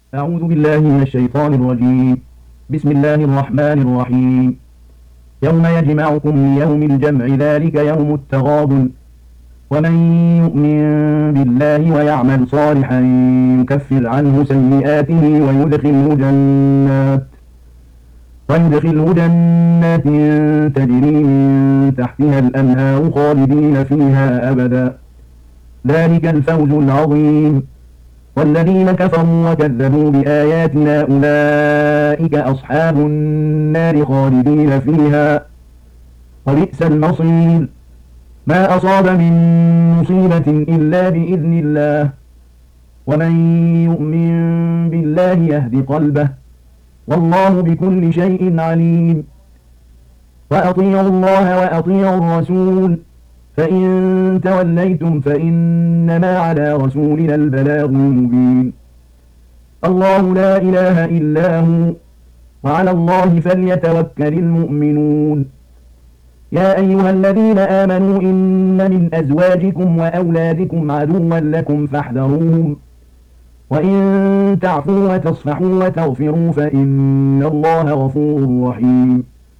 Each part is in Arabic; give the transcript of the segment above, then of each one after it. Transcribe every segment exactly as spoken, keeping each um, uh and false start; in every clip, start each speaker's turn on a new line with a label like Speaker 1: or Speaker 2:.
Speaker 1: أعوذ بالله من الشيطان الرجيم. بسم الله الرحمن الرحيم. يوم يجمعكم ليوم الجمع ذلك يوم التغابن. ومن يؤمن بالله ويعمل صالحا يكفر عنه سيئاته ويدخله جنات ويدخله جنات تجري من تحتها الأنهار خالدين فيها أبدا. ذلك الفوز العظيم. والذين كفروا وكذبوا بآياتنا أولئك أصحاب النار خالدين فيها وبئس المصير. ما أصاب من مصيبة إلا بإذن الله ومن يؤمن بالله يهد قلبه والله بكل شيء عليم. وأطيعوا الله وأطيعوا الرسول فإن توليتم فإنما على رسولنا البلاغ المبين. الله لا إله إلا هو وعلى الله فليتوكل المؤمنون. يا أيها الذين آمنوا إن من أزواجكم وأولادكم عدوا لكم فاحذروهم وإن تعفوا وتصفحوا وتغفروا فإن الله غفور رحيم.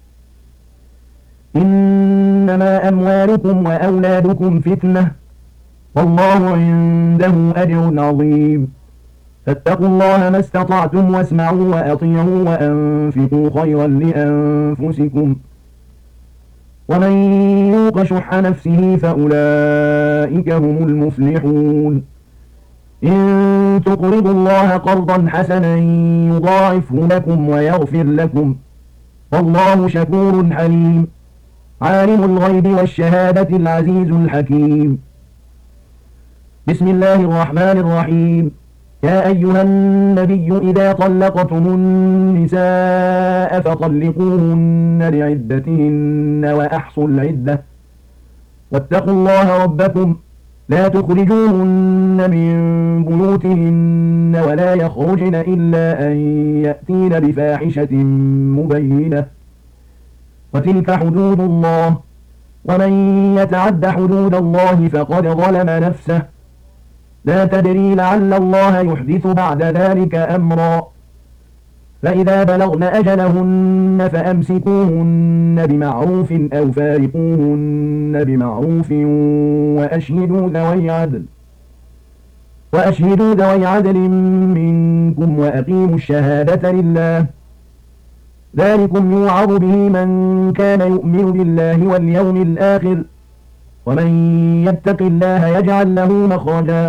Speaker 1: إنما أموالكم وأولادكم فتنة والله عنده أجر عظيم. فاتقوا الله ما استطعتم واسمعوا وأطيعوا وأنفقوا خيرا لأنفسكم ومن يوق شح نفسه فأولئك هم المفلحون. إن تقرضوا الله قرضا حسنا يضاعفه لكم ويغفر لكم والله شكور حليم. عالم الغيب والشهادة العزيز الحكيم. بسم الله الرحمن الرحيم. يا أيها النبي إذا طلقتم النساء فطلقوهن لعدتهن وأحصوا العدة واتقوا الله ربكم لا تخرجوهن من بيوتهن ولا يخرجن إلا أن يأتين بفاحشة مبينة وتلك حدود الله ومن يتعد حدود الله فقد ظلم نفسه لا تدري لعل الله يحدث بعد ذلك أمرا. فإذا بلغن أجلهن فأمسكوهن بمعروف أو فارقوهن بمعروف وأشهدوا ذوي عدل وأشهدوا ذوي عدل منكم وأقيموا الشهادة لله ذلكم يوعظ به من كان يؤمن بالله واليوم الآخر ومن يتق الله يجعل له مخرجا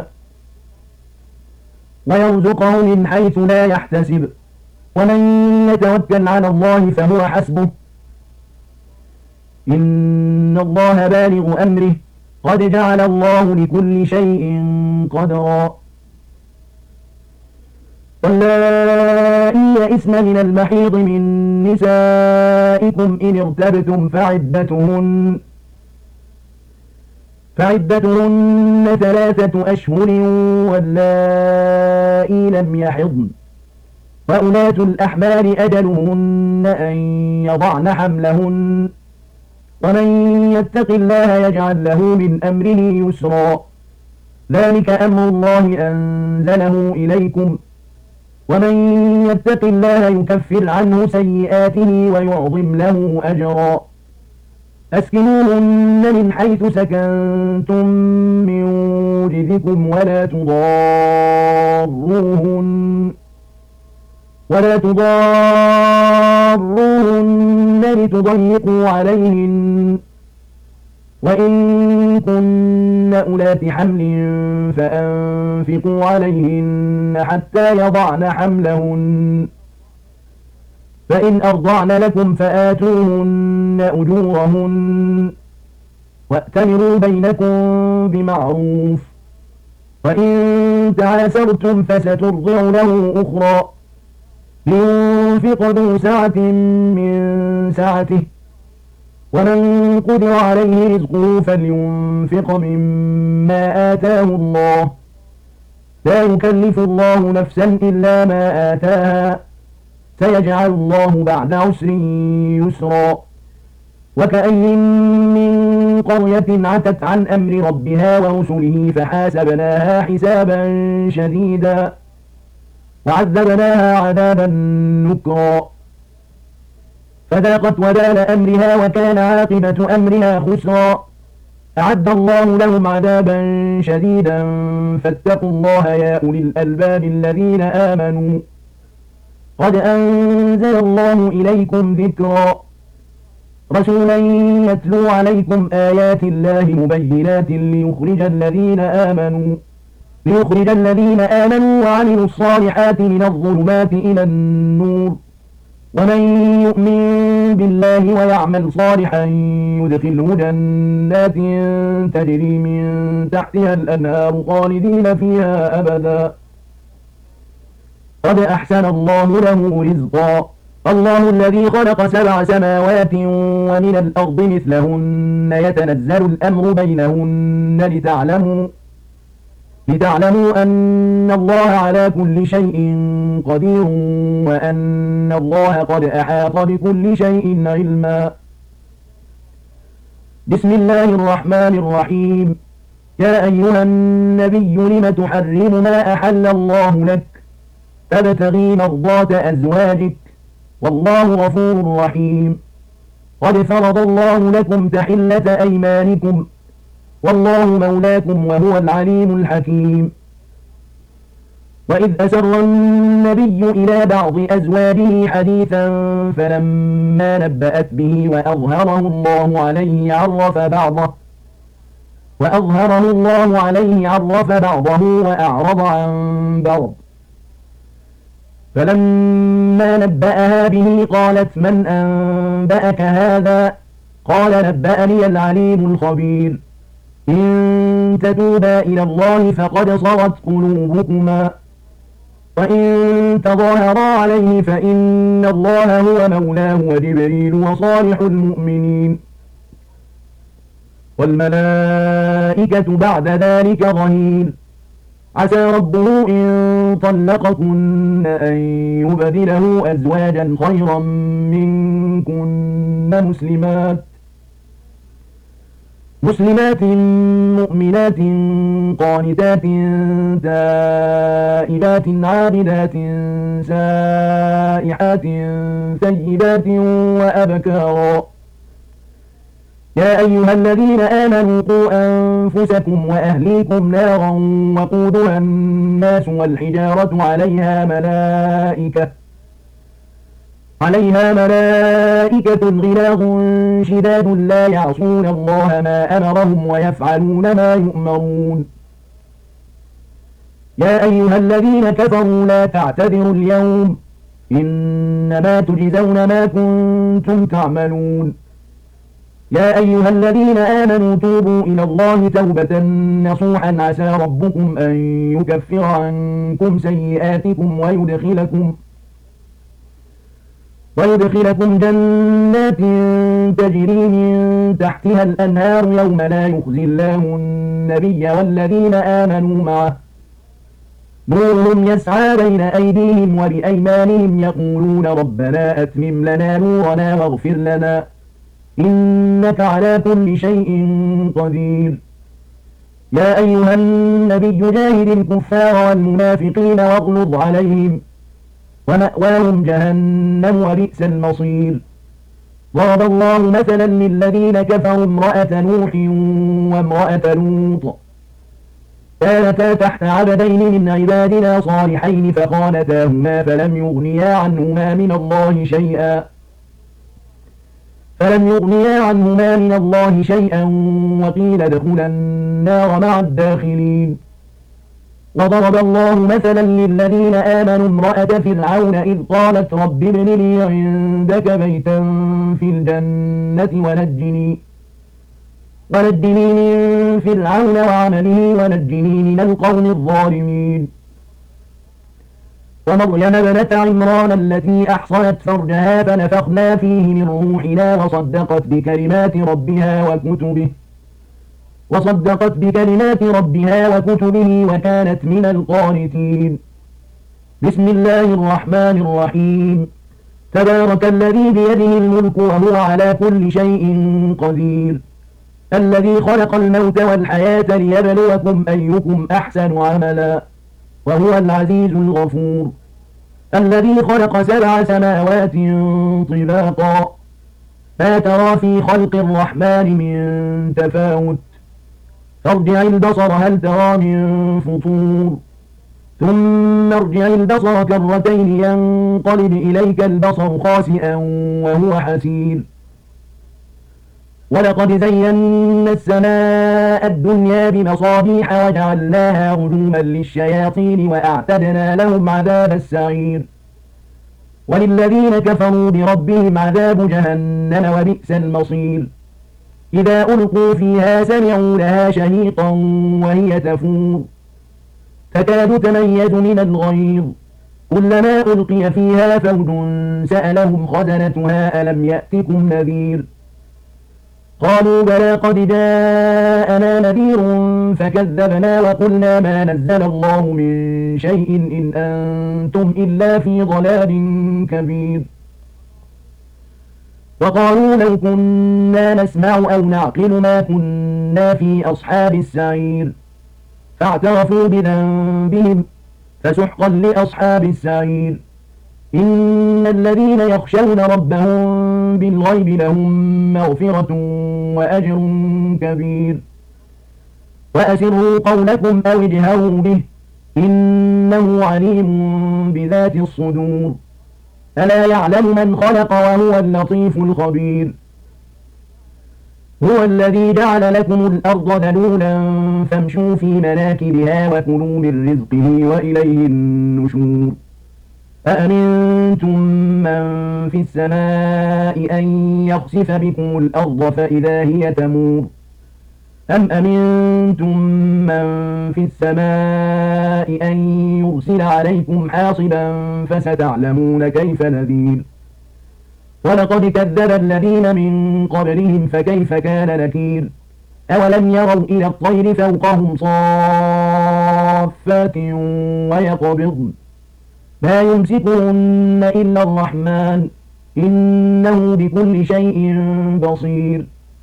Speaker 1: ويرزقه من حيث لا يحتسب ومن يتوكل على الله فهو حسبه إن الله بالغ أمره قد جعل الله لكل شيء قدرا. واللائي يئسن من المحيض من نسائكم إن ارتبتم فعدتهن فعدتهن ثلاثة أشهر واللائي لم يحضن وأولاة الأحمال أجلهن أن يضعن حملهن ومن يتق الله يجعل له من أمره يسرا. ذلك أمر الله أنزله إليكم ومن يتق الله يكفر عنه سيئاته ويعظم له أجرا. أسكنوهن من حيث سكنتم من وجدكم ولا تضاروهن ولا تضاروهن لتضيقوا عليهن وإن كن أولات حمل فأنفقوا عليهن حتى يضعن حملهن فإن أرضعن لكم فآتوهن أجورهن وأتمروا بينكم بمعروف وإن تعاسرتم فسترضع له أخرى لينفق ذو سعة من سعته ومن قدر عليه رزقه فلينفق مما آتاه الله لا يكلف الله نفسا إلا ما آتاها سيجعل الله بعد عسر يسرا. وكأي من قرية عتت عن أمر ربها ورسله فحاسبناها حسابا شديدا وعذبناها عذابا نكرا فذاقت وبال أمرها وكان عاقبة أمرها خسرا أعد الله لهم عذابا شديدا فاتقوا الله يا أولي الألباب الذين آمنوا قد أنزل الله إليكم ذكرا رسولا يتلو عليكم آيات الله مبينات ليخرج الذين آمنوا ليخرج الذين آمنوا وعملوا الصالحات من الظلمات إلى النور ومن يؤمن بالله ويعمل صالحا يدخله جنات تجري من تحتها الأنهار خالدين فيها أبدا قد أحسن الله له رزقا الله الذي خلق سبع سماوات ومن الأرض مثلهن يتنزل الأمر بينهن لتعلموا لتعلموا أن الله على كل شيء قدير وأن الله قد أحاط بكل شيء علما بسم الله الرحمن الرحيم يا أيها النبي لم تحرم ما أحل الله لك تبتغي مرضات أزواجك والله غفور رحيم قد فرض الله لكم تحلة أيمانكم والله مولاكم وهو العليم الحكيم وإذ أسر النبي إلى بعض أزواجه حديثا فلما نبأت به وأظهره الله عليه عرف بعضه وأظهره الله عليه عرف بعضه وأعرض عن بعض فلما نبأها به قالت من أنبأك هذا قال نبأني العليم الخبير إن تتوبا إلى الله فقد صغت قلوبكما وإن تظاهرا عليه فإن الله هو مولاه وجبريل وصالح المؤمنين والملائكة بعد ذلك ظهير عسى ربه إن طلقكن أن يبدله أزواجا خيرا منكن مسلمات مسلمات مؤمنات قانتات تائبات عابدات سائحات ثيبات وأبكارا يا أيها الذين آمنوا قوا أنفسكم وأهليكم نارا وقودها الناس والحجارة عليها ملائكة عليها ملائكة غلاظ شداد لا يعصون الله ما أمرهم ويفعلون ما يؤمرون يا أيها الذين كفروا لا تعتذروا اليوم إنما تجزون ما كنتم تعملون يا أيها الذين آمنوا توبوا إلى الله توبة نصوحا عسى ربكم أن يكفر عنكم سيئاتكم ويدخلكم ويدخلكم جنات تجري من تحتها الأنهار يوم لا يخزي الله النبي والذين آمنوا معه نورهم يسعى بين أيديهم وبأيمانهم يقولون ربنا أتمم لنا نورنا واغفر لنا إنك على كل شيء قدير يا أيها النبي جاهد الكفار والمنافقين واغلظ عليهم ومأواهم جهنم وبئس المصير ضرب الله مثلا للذين كفروا امرأة نوح وامرأة لوط كانتا تحت عبدين من عبادنا صالحين فخانتاهما فلم يغنيا عنهما من الله شيئا فلم يغنيا عنهما من الله شيئا وقيل ادخلا النار مع الداخلين وضرب الله مثلا للذين آمنوا امرأة فرعون إذ قالت رب ابن لي عندك بيتا في الجنة ونجني ونجني من فرعون وعمله ونجني من القوم الظالمين ومريم ابنة عمران التي أحصنت فرجها فنفخنا فيه من روحنا وصدقت بكلمات ربها وكتبه وصدقت بكلمات ربها وكتبه وكانت من القانتين بسم الله الرحمن الرحيم تبارك الذي بيده الملك وهو على كل شيء قدير الذي خلق الموت والحياة ليبلوكم أيكم أحسن عملا وهو العزيز الغفور الذي خلق سبع سماوات طباقا ما ترى في خلق الرحمن من تفاوت فارجع البصر هل ترى من فطور ثم ارجع البصر كرتين ينقلب إليك البصر خاسئا وهو حسير ولقد زينا السماء الدنيا بمصابيح وجعلناها رجوما للشياطين وأعتدنا لهم عذاب السعير وللذين كفروا بربهم عذاب جهنم وبئس المصير إذا ألقوا فيها سمعوا لها شهيقا وهي تفور تكاد تميز من الغيظ كلما ألقي فيها فوج سألهم خزنتها ألم يأتكم نذير قالوا بلى قد جاءنا نذير فكذبنا وقلنا ما نزل الله من شيء إن أنتم إلا في ضلال كبير وقالوا لو كنا نسمع أو نعقل ما كنا في أصحاب السعير فاعترفوا بذنبهم فسحقا لأصحاب السعير إن الذين يخشون ربهم بالغيب لهم مغفرة وأجر كبير وأسروا قولكم أو اجهروا به إنه عليم بذات الصدور ألا يعلم من خلق وهو اللطيف الخبير هو الذي جعل لكم الأرض ذلولا فامشوا في مناكبها وكلوا من رزقه وإليه النشور أأمنتم من في السماء أن يخسف بكم الأرض فإذا هي تمور أم أمنتم من في السماء أن يرسل عليكم حاصبا فستعلمون كيف نذير ولقد كذب الذين من قبلهم فكيف كان نكير أولم يروا إلى الطير فوقهم صافات ويقبضن ما يمسكهن إلا الرحمن إنه بكل شيء بصير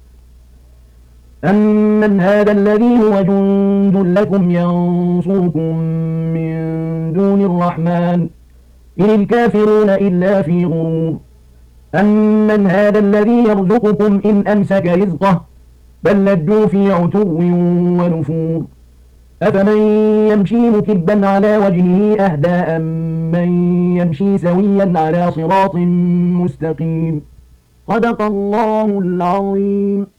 Speaker 1: أمن هذا الذي هو جند لكم ينصركم من دون الرحمن إن الكافرون إلا في غرور أمن هذا الذي يرزقكم إن أمسك رزقه بل لجوا في عتو ونفور أفمن يمشي مكبا على وجهه أهدى أم من يمشي سويا على صراط مستقيم صدق الله العظيم.